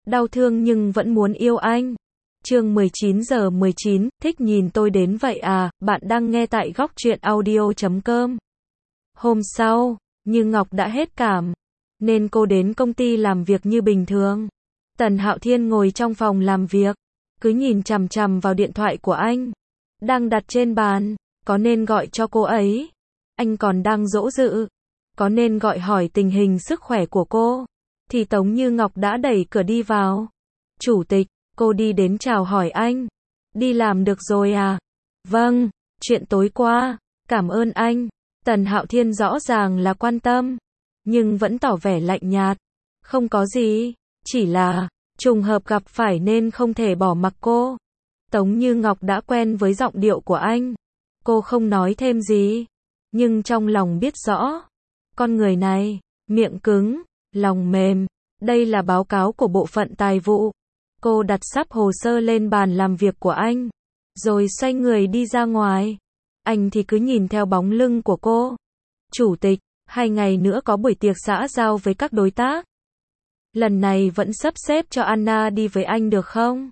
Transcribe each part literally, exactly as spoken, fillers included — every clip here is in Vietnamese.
đau thương nhưng vẫn muốn yêu anh. Chương mười chín giờ mười chín, thích nhìn tôi đến vậy à, bạn đang nghe tại góc truyện audio chấm com. Hôm sau, Như Ngọc đã hết cảm, nên cô đến công ty làm việc như bình thường. Tần Hạo Thiên ngồi trong phòng làm việc, cứ nhìn chằm chằm vào điện thoại của anh, đang đặt trên bàn, có nên gọi cho cô ấy? Anh còn đang dỗ dự, có nên gọi hỏi tình hình sức khỏe của cô? Thì Tống Như Ngọc đã đẩy cửa đi vào. Chủ tịch, cô đi đến chào hỏi anh. Đi làm được rồi à? Vâng, chuyện tối qua, cảm ơn anh. Tần Hạo Thiên rõ ràng là quan tâm, nhưng vẫn tỏ vẻ lạnh nhạt. Không có gì, chỉ là trùng hợp gặp phải nên không thể bỏ mặc cô. Tống Như Ngọc đã quen với giọng điệu của anh. Cô không nói thêm gì, nhưng trong lòng biết rõ, con người này, miệng cứng, lòng mềm. Đây là báo cáo của bộ phận tài vụ. Cô đặt sắp hồ sơ lên bàn làm việc của anh, rồi xoay người đi ra ngoài. Anh thì cứ nhìn theo bóng lưng của cô. Chủ tịch, hai ngày nữa có buổi tiệc xã giao với các đối tác. Lần này vẫn sắp xếp cho Anna đi với anh được không?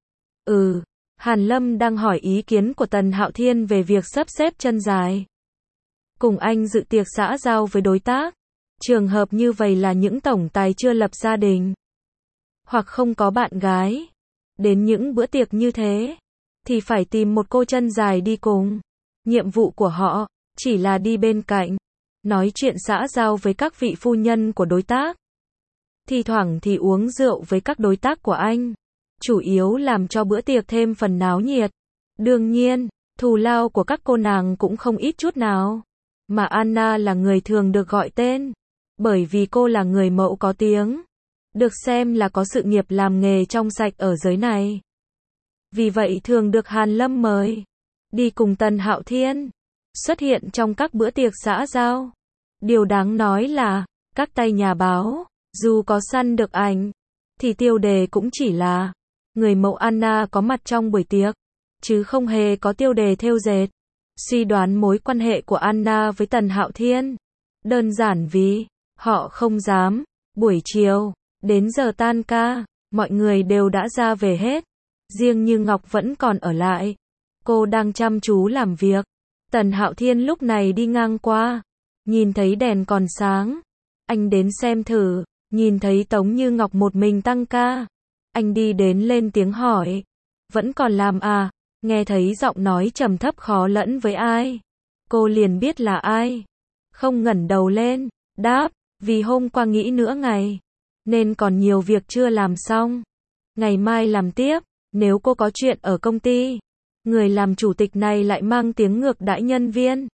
Ừ, Hàn Lâm đang hỏi ý kiến của Tần Hạo Thiên về việc sắp xếp chân dài cùng anh dự tiệc xã giao với đối tác. Trường hợp như vậy là những tổng tài chưa lập gia đình, hoặc không có bạn gái. Đến những bữa tiệc như thế, thì phải tìm một cô chân dài đi cùng. Nhiệm vụ của họ, chỉ là đi bên cạnh, nói chuyện xã giao với các vị phu nhân của đối tác. Thì thoảng thì uống rượu với các đối tác của anh. Chủ yếu làm cho bữa tiệc thêm phần náo nhiệt. Đương nhiên, thù lao của các cô nàng cũng không ít chút nào. Mà Anna là người thường được gọi tên, bởi vì cô là người mẫu có tiếng, được xem là có sự nghiệp làm nghề trong sạch ở giới này. Vì vậy thường được Hàn Lâm mời đi cùng Tần Hạo Thiên, xuất hiện trong các bữa tiệc xã giao. Điều đáng nói là, các tay nhà báo, dù có săn được ảnh, thì tiêu đề cũng chỉ là người mẫu Anna có mặt trong buổi tiệc, chứ không hề có tiêu đề thêu dệt, suy đoán mối quan hệ của Anna với Tần Hạo Thiên. Đơn giản vì, họ không dám. Buổi chiều, đến giờ tan ca, mọi người đều đã ra về hết. Riêng Như Ngọc vẫn còn ở lại. Cô đang chăm chú làm việc. Tần Hạo Thiên lúc này đi ngang qua, nhìn thấy đèn còn sáng. Anh đến xem thử, nhìn thấy Tống Như Ngọc một mình tăng ca. Anh đi đến lên tiếng hỏi. Vẫn còn làm à? Nghe thấy giọng nói trầm thấp khó lẫn với ai. Cô liền biết là ai. Không ngẩng đầu lên, đáp, vì hôm qua nghỉ nửa ngày, nên còn nhiều việc chưa làm xong. Ngày mai làm tiếp, nếu cô có chuyện ở công ty. Người làm chủ tịch này lại mang tiếng ngược đãi nhân viên.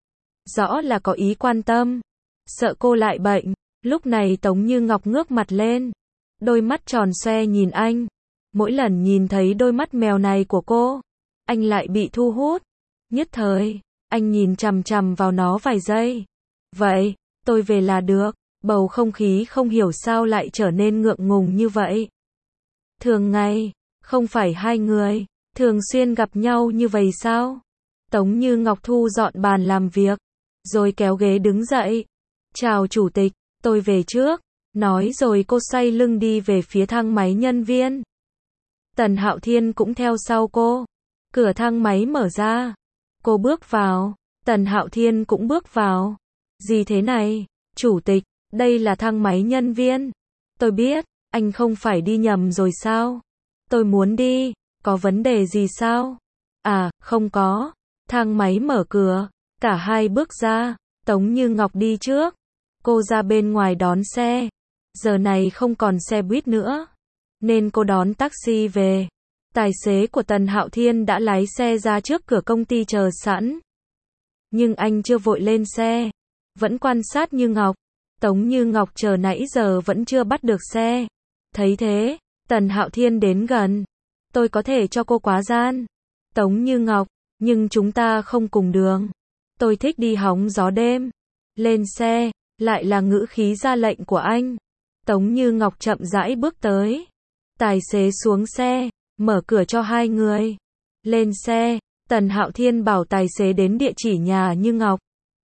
Rõ là có ý quan tâm, sợ cô lại bệnh. Lúc này Tống Như Ngọc ngước mặt lên, đôi mắt tròn xoe nhìn anh. Mỗi lần nhìn thấy đôi mắt mèo này của cô, anh lại bị thu hút. Nhất thời, anh nhìn chằm chằm vào nó vài giây. Vậy, tôi về là được. Bầu không khí không hiểu sao lại trở nên ngượng ngùng như vậy. Thường ngày, không phải hai người thường xuyên gặp nhau như vậy sao? Tống Như Ngọc thu dọn bàn làm việc, rồi kéo ghế đứng dậy. Chào chủ tịch, tôi về trước. Nói rồi cô xoay lưng đi về phía thang máy nhân viên. Tần Hạo Thiên cũng theo sau cô. Cửa thang máy mở ra. Cô bước vào. Tần Hạo Thiên cũng bước vào. Gì thế này? Chủ tịch, đây là thang máy nhân viên. Tôi biết, anh không phải đi nhầm rồi sao? Tôi muốn đi, có vấn đề gì sao? À, không có. Thang máy mở cửa, cả hai bước ra. Tống Như Ngọc đi trước. Cô ra bên ngoài đón xe. Giờ này không còn xe buýt nữa, nên cô đón taxi về. Tài xế của Tần Hạo Thiên đã lái xe ra trước cửa công ty chờ sẵn. Nhưng anh chưa vội lên xe, vẫn quan sát Như Ngọc. Tống Như Ngọc chờ nãy giờ vẫn chưa bắt được xe. Thấy thế, Tần Hạo Thiên đến gần. Tôi có thể cho cô quá gian. Tống Như Ngọc, nhưng chúng ta không cùng đường. Tôi thích đi hóng gió đêm. Lên xe, lại là ngữ khí ra lệnh của anh. Tống Như Ngọc chậm rãi bước tới. Tài xế xuống xe, mở cửa cho hai người. Lên xe, Tần Hạo Thiên bảo tài xế đến địa chỉ nhà Như Ngọc.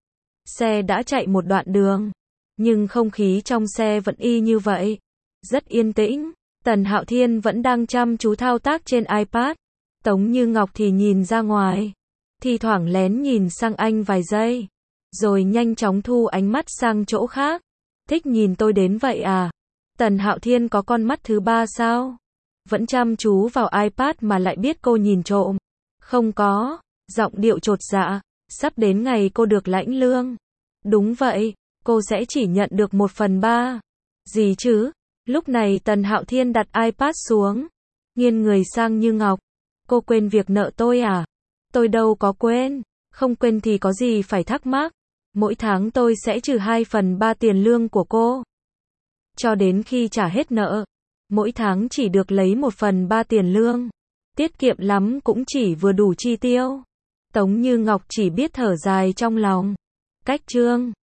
Xe đã chạy một đoạn đường, nhưng không khí trong xe vẫn y như vậy. Rất yên tĩnh. Tần Hạo Thiên vẫn đang chăm chú thao tác trên iPad. Tống Như Ngọc thì nhìn ra ngoài. Thì thoảng lén nhìn sang anh vài giây. Rồi nhanh chóng thu ánh mắt sang chỗ khác. Thích nhìn tôi đến vậy à? Tần Hạo Thiên có con mắt thứ ba sao? Vẫn chăm chú vào iPad mà lại biết cô nhìn trộm. Không có. Giọng điệu chột dạ. Sắp đến ngày cô được lãnh lương. Đúng vậy. Cô sẽ chỉ nhận được một phần ba. Gì chứ? Lúc này Tần Hạo Thiên đặt iPad xuống. Nghiêng người sang Như Ngọc. Cô quên việc nợ tôi à? Tôi đâu có quên. Không quên thì có gì phải thắc mắc. Mỗi tháng tôi sẽ trừ hai phần ba tiền lương của cô. Cho đến khi trả hết nợ. Mỗi tháng chỉ được lấy một phần ba tiền lương. Tiết kiệm lắm cũng chỉ vừa đủ chi tiêu. Tống Như Ngọc chỉ biết thở dài trong lòng. Cách chương